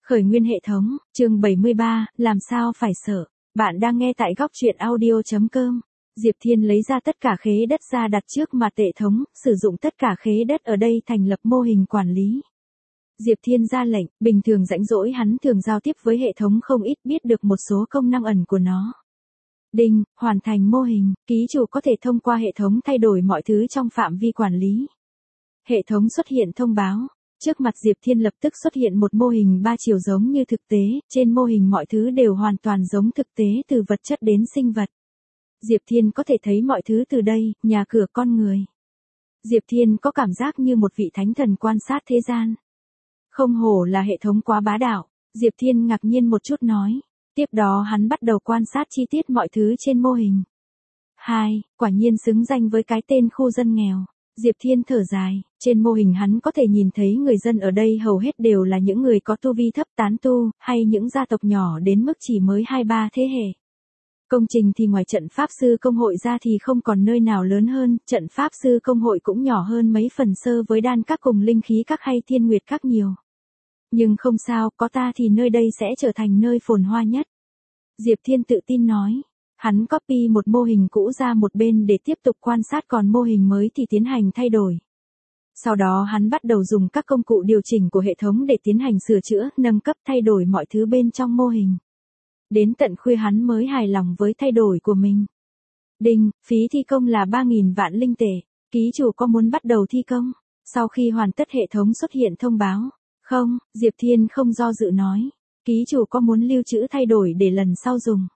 Khởi nguyên hệ thống, chương 73, làm sao phải sợ. Bạn đang nghe tại góc truyện audio.com. Diệp Thiên lấy ra tất cả khế đất ra đặt trước mặt hệ thống, sử dụng tất cả khế đất ở đây thành lập mô hình quản lý. Diệp Thiên ra lệnh, bình thường rảnh rỗi hắn thường giao tiếp với hệ thống không ít, biết được một số công năng ẩn của nó. Đinh, hoàn thành mô hình, ký chủ có thể thông qua hệ thống thay đổi mọi thứ trong phạm vi quản lý. Hệ thống xuất hiện thông báo. Trước mặt Diệp Thiên lập tức xuất hiện một mô hình 3 chiều giống như thực tế, trên mô hình mọi thứ đều hoàn toàn giống thực tế từ vật chất đến sinh vật. Diệp Thiên có thể thấy mọi thứ từ đây, nhà cửa con người. Diệp Thiên có cảm giác như một vị thánh thần quan sát thế gian. Không hổ là hệ thống quá bá đạo, Diệp Thiên ngạc nhiên một chút nói. Tiếp đó hắn bắt đầu quan sát chi tiết mọi thứ trên mô hình. 2. Quả nhiên xứng danh với cái tên khu dân nghèo. Diệp Thiên thở dài, trên mô hình hắn có thể nhìn thấy người dân ở đây hầu hết đều là những người có tu vi thấp, tán tu, hay những gia tộc nhỏ đến mức chỉ mới 2-3 thế hệ. Công trình thì ngoài trận pháp sư công hội ra thì không còn nơi nào lớn hơn, trận pháp sư công hội cũng nhỏ hơn mấy phần sơ với đan các cùng linh khí các hay thiên nguyệt các nhiều. Nhưng không sao, có ta thì nơi đây sẽ trở thành nơi phồn hoa nhất. Diệp Thiên tự tin nói. Hắn copy một mô hình cũ ra một bên để tiếp tục quan sát, còn mô hình mới thì tiến hành thay đổi. Sau đó hắn bắt đầu dùng các công cụ điều chỉnh của hệ thống để tiến hành sửa chữa, nâng cấp, thay đổi mọi thứ bên trong mô hình. Đến tận khuya hắn mới hài lòng với thay đổi của mình. Đinh, phí thi công là 3.000 vạn linh tệ, ký chủ có muốn bắt đầu thi công? Sau khi hoàn tất hệ thống xuất hiện thông báo. Không, Diệp Thiên không do dự nói. Ký chủ có muốn lưu trữ thay đổi để lần sau dùng?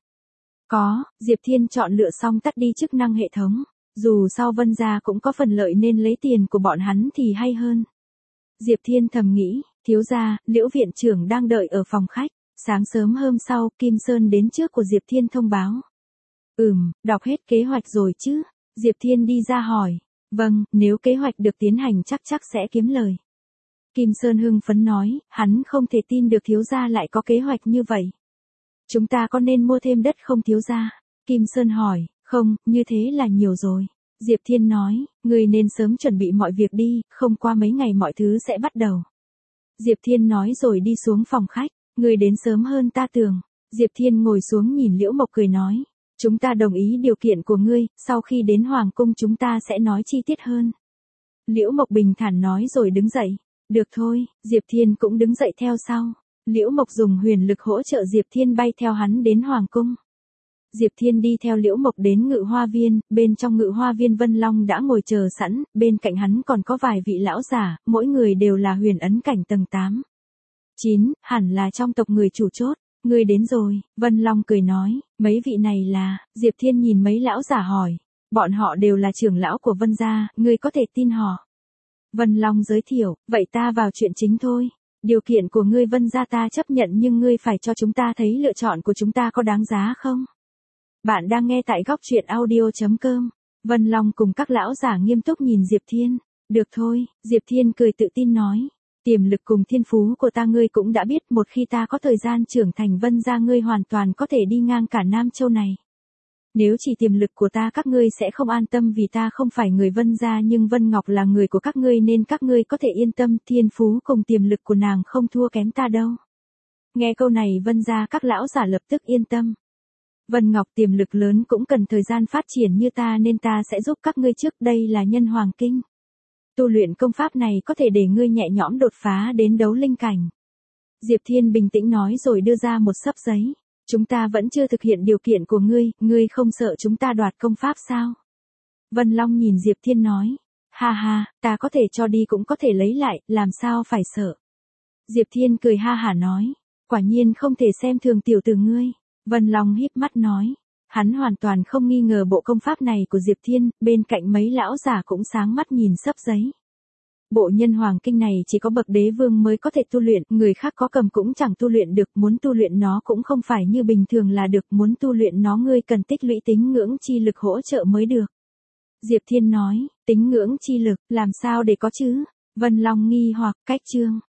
Có, Diệp Thiên chọn lựa xong tắt đi chức năng hệ thống. Dù sao Vân gia cũng có phần lợi nên lấy tiền của bọn hắn thì hay hơn. Diệp Thiên thầm nghĩ, thiếu gia, Liễu viện trưởng đang đợi ở phòng khách. Sáng sớm hôm sau, Kim Sơn đến trước của Diệp Thiên thông báo. Đọc hết kế hoạch rồi chứ? Diệp Thiên đi ra hỏi. Vâng, nếu kế hoạch được tiến hành chắc sẽ kiếm lời. Kim Sơn hưng phấn nói, hắn không thể tin được thiếu gia lại có kế hoạch như vậy. Chúng ta có nên mua thêm đất không thiếu gia? Kim Sơn hỏi, không, như thế là nhiều rồi. Diệp Thiên nói, người nên sớm chuẩn bị mọi việc đi, không qua mấy ngày mọi thứ sẽ bắt đầu. Diệp Thiên nói rồi đi xuống phòng khách, người đến sớm hơn ta tưởng. Diệp Thiên ngồi xuống nhìn Liễu Mộc cười nói, chúng ta đồng ý điều kiện của ngươi, sau khi đến Hoàng cung chúng ta sẽ nói chi tiết hơn. Liễu Mộc bình thản nói rồi đứng dậy. Được thôi, Diệp Thiên cũng đứng dậy theo sau. Liễu Mộc dùng huyền lực hỗ trợ Diệp Thiên bay theo hắn đến Hoàng cung. Diệp Thiên đi theo Liễu Mộc đến Ngự Hoa Viên, bên trong Ngự Hoa Viên Vân Long đã ngồi chờ sẵn, bên cạnh hắn còn có vài vị lão giả, mỗi người đều là huyền ấn cảnh tầng 8. 9, hẳn là trong tộc người chủ chốt. Ngươi đến rồi, Vân Long cười nói, mấy vị này là, Diệp Thiên nhìn mấy lão giả hỏi, bọn họ đều là trưởng lão của Vân gia, ngươi có thể tin họ. Vân Long giới thiệu, vậy ta vào chuyện chính thôi. Điều kiện của ngươi Vân gia ta chấp nhận nhưng ngươi phải cho chúng ta thấy lựa chọn của chúng ta có đáng giá không? Bạn đang nghe tại góc truyện audio.com. Vân Long cùng các lão giả nghiêm túc nhìn Diệp Thiên. Được thôi, Diệp Thiên cười tự tin nói. Tiềm lực cùng thiên phú của ta ngươi cũng đã biết, một khi ta có thời gian trưởng thành Vân gia ngươi hoàn toàn có thể đi ngang cả Nam Châu này. Nếu chỉ tiềm lực của ta các ngươi sẽ không an tâm vì ta không phải người Vân gia nhưng Vân Ngọc là người của các ngươi nên các ngươi có thể yên tâm, thiên phú cùng tiềm lực của nàng không thua kém ta đâu. Nghe câu này Vân gia các lão giả lập tức yên tâm. Vân Ngọc tiềm lực lớn cũng cần thời gian phát triển như ta nên ta sẽ giúp các ngươi trước, đây là Nhân Hoàng Kinh. Tu luyện công pháp này có thể để ngươi nhẹ nhõm đột phá đến đấu linh cảnh. Diệp Thiên bình tĩnh nói rồi đưa ra một xấp giấy. Chúng ta vẫn chưa thực hiện điều kiện của ngươi không sợ chúng ta đoạt công pháp sao? Vân Long nhìn Diệp Thiên nói. Ha ha, ta có thể cho đi cũng có thể lấy lại, làm sao phải sợ? Diệp Thiên cười ha hả nói. Quả nhiên không thể xem thường tiểu tử ngươi. Vân Long híp mắt nói. Hắn hoàn toàn không nghi ngờ bộ công pháp này của Diệp Thiên, bên cạnh mấy lão giả cũng sáng mắt nhìn xấp giấy. Bộ Nhân Hoàng Kinh này chỉ có bậc đế vương mới có thể tu luyện, người khác có cầm cũng chẳng tu luyện được, muốn tu luyện nó cũng không phải như bình thường là được, muốn tu luyện nó ngươi cần tích lũy tín ngưỡng chi lực hỗ trợ mới được. Diệp Thiên nói, tín ngưỡng chi lực, làm sao để có chứ? Vân Long nghi hoặc, cách chương.